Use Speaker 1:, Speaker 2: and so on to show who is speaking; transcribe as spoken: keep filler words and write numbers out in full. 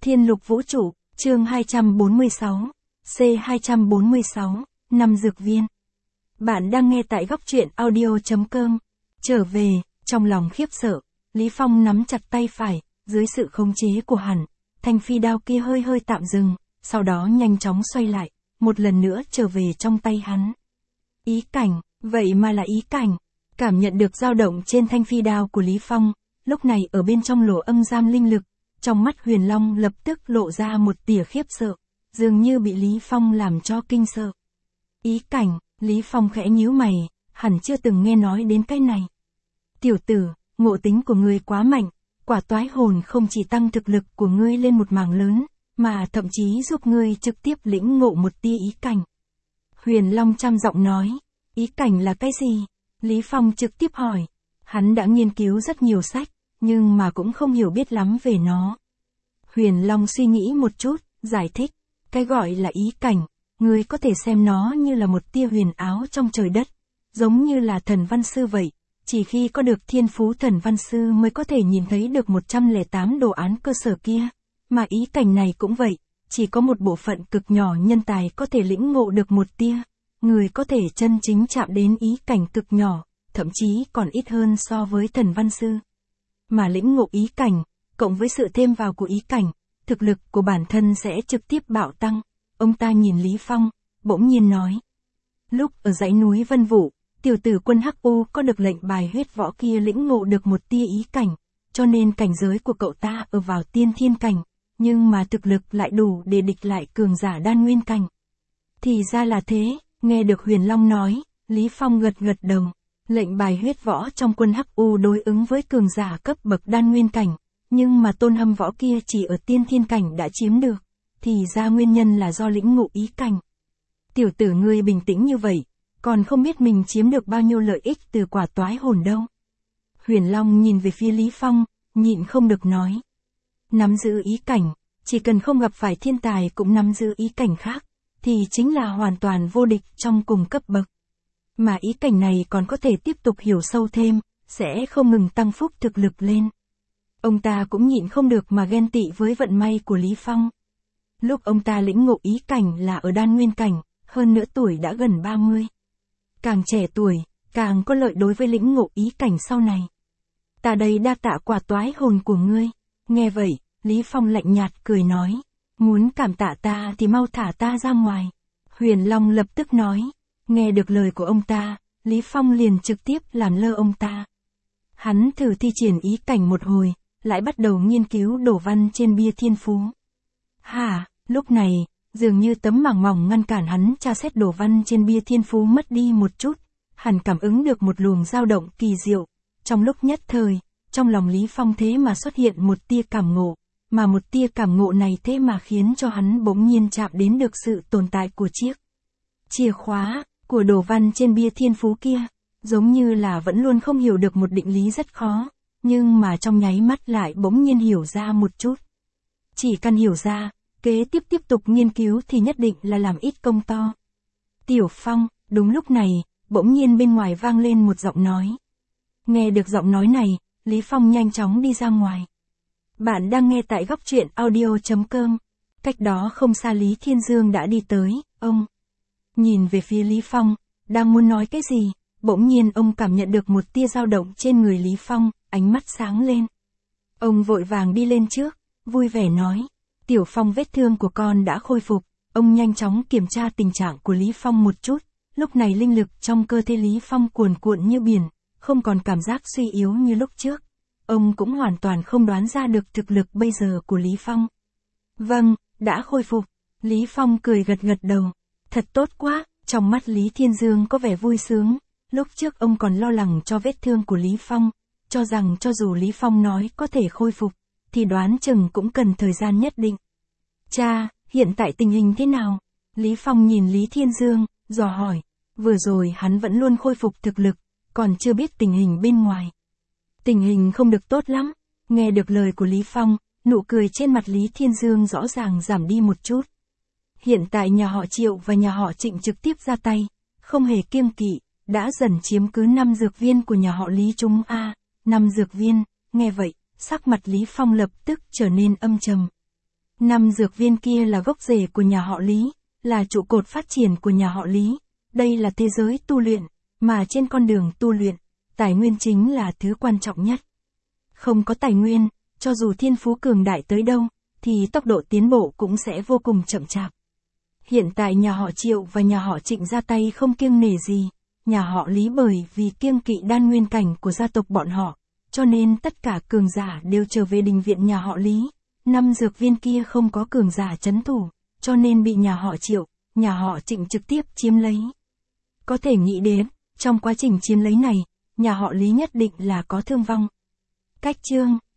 Speaker 1: Thiên Lục Vũ Trụ, chương hai trăm bốn mươi sáu, C hai trăm bốn mươi sáu, năm dược viên. Bạn đang nghe tại góc truyện audio chấm com. Trở về, trong lòng khiếp sợ, Lý Phong nắm chặt tay phải, dưới sự khống chế của hắn, thanh phi đao kia hơi hơi tạm dừng, sau đó nhanh chóng xoay lại, một lần nữa trở về trong tay hắn. Ý cảnh, vậy mà là ý cảnh. Cảm nhận được dao động trên thanh phi đao của Lý Phong, lúc này ở bên trong lỗ âm giam linh lực, trong mắt Huyền Long lập tức lộ ra một tia khiếp sợ, dường như bị Lý Phong làm cho kinh sợ. Ý cảnh, Lý Phong khẽ nhíu mày, hẳn chưa từng nghe nói đến cái này. Tiểu tử, ngộ tính của ngươi quá mạnh, quả toái hồn không chỉ tăng thực lực của ngươi lên một mảng lớn, mà thậm chí giúp ngươi trực tiếp lĩnh ngộ một tia ý cảnh. Huyền Long trầm giọng nói, ý cảnh là cái gì? Lý Phong trực tiếp hỏi, hắn đã nghiên cứu rất nhiều sách, nhưng mà cũng không hiểu biết lắm về nó. Huyền Long suy nghĩ một chút, giải thích, cái gọi là ý cảnh, ngươi có thể xem nó như là một tia huyền áo trong trời đất, giống như là thần văn sư vậy, chỉ khi có được thiên phú thần văn sư mới có thể nhìn thấy được một trăm lẻ tám đồ án cơ sở kia, mà ý cảnh này cũng vậy, chỉ có một bộ phận cực nhỏ nhân tài có thể lĩnh ngộ được một tia, người có thể chân chính chạm đến ý cảnh cực nhỏ, thậm chí còn ít hơn so với thần văn sư. Mà lĩnh ngộ ý cảnh, cộng với sự thêm vào của ý cảnh, thực lực của bản thân sẽ trực tiếp bạo tăng. Ông ta nhìn Lý Phong, bỗng nhiên nói. Lúc ở dãy núi Vân Vũ, tiểu tử quân Hắc U có được lệnh bài huyết võ kia lĩnh ngộ được một tia ý cảnh, cho nên cảnh giới của cậu ta ở vào tiên thiên cảnh, nhưng mà thực lực lại đủ để địch lại cường giả đan nguyên cảnh. Thì ra là thế, nghe được Huyền Long nói, Lý Phong gật gật đầu. Lệnh bài huyết võ trong quân Hắc U đối ứng với cường giả cấp bậc đan nguyên cảnh, nhưng mà tôn hâm võ kia chỉ ở tiên thiên cảnh đã chiếm được, thì ra nguyên nhân là do lĩnh ngộ ý cảnh. Tiểu tử ngươi bình tĩnh như vậy, còn không biết mình chiếm được bao nhiêu lợi ích từ quả toái hồn đâu. Huyền Long nhìn về phía Lý Phong, nhịn không được nói. Nắm giữ ý cảnh, chỉ cần không gặp phải thiên tài cũng nắm giữ ý cảnh khác, thì chính là hoàn toàn vô địch trong cùng cấp bậc. Mà ý cảnh này còn có thể tiếp tục hiểu sâu thêm, sẽ không ngừng tăng phúc thực lực lên. Ông ta cũng nhịn không được mà ghen tị với vận may của Lý Phong. Lúc ông ta lĩnh ngộ ý cảnh là ở đan nguyên cảnh, hơn nữa tuổi đã gần ba mươi. Càng trẻ tuổi, càng có lợi đối với lĩnh ngộ ý cảnh sau này. Ta đây đa tạ quả toái hồn của ngươi. Nghe vậy, Lý Phong lạnh nhạt cười nói. Muốn cảm tạ ta thì mau thả ta ra ngoài. Huyền Long lập tức nói. Nghe được lời của ông ta, Lý Phong liền trực tiếp làm lơ ông ta. Hắn thử thi triển ý cảnh một hồi, lại bắt đầu nghiên cứu đồ văn trên bia thiên phú. Hả, lúc này, dường như tấm màng mỏng ngăn cản hắn tra xét đồ văn trên bia thiên phú mất đi một chút, hắn cảm ứng được một luồng dao động kỳ diệu. Trong lúc nhất thời, trong lòng Lý Phong thế mà xuất hiện một tia cảm ngộ, mà một tia cảm ngộ này thế mà khiến cho hắn bỗng nhiên chạm đến được sự tồn tại của chiếc chìa khóa của đồ văn trên bia thiên phú kia, giống như là vẫn luôn không hiểu được một định lý rất khó, nhưng mà trong nháy mắt lại bỗng nhiên hiểu ra một chút. Chỉ cần hiểu ra, kế tiếp tiếp tục nghiên cứu thì nhất định là làm ít công to. Tiểu Phong, đúng lúc này, bỗng nhiên bên ngoài vang lên một giọng nói. Nghe được giọng nói này, Lý Phong nhanh chóng đi ra ngoài. Bạn đang nghe tại góc truyện audio chấm com. Cách đó không xa Lý Thiên Dương đã đi tới, ông nhìn về phía Lý Phong, đang muốn nói cái gì, bỗng nhiên ông cảm nhận được một tia dao động trên người Lý Phong, ánh mắt sáng lên. Ông vội vàng đi lên trước, vui vẻ nói, Tiểu Phong vết thương của con đã khôi phục. Ông nhanh chóng kiểm tra tình trạng của Lý Phong một chút, lúc này linh lực trong cơ thể Lý Phong cuồn cuộn như biển, không còn cảm giác suy yếu như lúc trước. Ông cũng hoàn toàn không đoán ra được thực lực bây giờ của Lý Phong. Vâng, đã khôi phục. Lý Phong cười gật gật đầu. Thật tốt quá, trong mắt Lý Thiên Dương có vẻ vui sướng. Lúc trước ông còn lo lắng cho vết thương của Lý Phong, cho rằng cho dù Lý Phong nói có thể khôi phục, thì đoán chừng cũng cần thời gian nhất định. Cha, hiện tại tình hình thế nào? Lý Phong nhìn Lý Thiên Dương, dò hỏi. Vừa rồi hắn vẫn luôn khôi phục thực lực, còn chưa biết tình hình bên ngoài. Tình hình không được tốt lắm. Nghe được lời của Lý Phong, nụ cười trên mặt Lý Thiên Dương rõ ràng giảm đi một chút. Hiện tại nhà họ Triệu và nhà họ Trịnh trực tiếp ra tay, không hề kiêng kỵ, đã dần chiếm cứ năm dược viên của nhà họ Lý chúng a. Năm dược viên, nghe vậy, sắc mặt Lý Phong lập tức trở nên âm trầm. Năm dược viên kia là gốc rễ của nhà họ Lý, là trụ cột phát triển của nhà họ Lý. Đây là thế giới tu luyện, mà trên con đường tu luyện, tài nguyên chính là thứ quan trọng nhất. Không có tài nguyên, cho dù thiên phú cường đại tới đâu, thì tốc độ tiến bộ cũng sẽ vô cùng chậm chạp. Hiện tại nhà họ Triệu và nhà họ Trịnh ra tay không kiêng nể gì, nhà họ Lý bởi vì kiêng kỵ đan nguyên cảnh của gia tộc bọn họ, cho nên tất cả cường giả đều trở về đình viện nhà họ Lý. Năm dược viên kia không có cường giả trấn thủ, cho nên bị nhà họ Triệu, nhà họ Trịnh trực tiếp chiếm lấy. Có thể nghĩ đến, trong quá trình chiếm lấy này, nhà họ Lý nhất định là có thương vong. Cách chương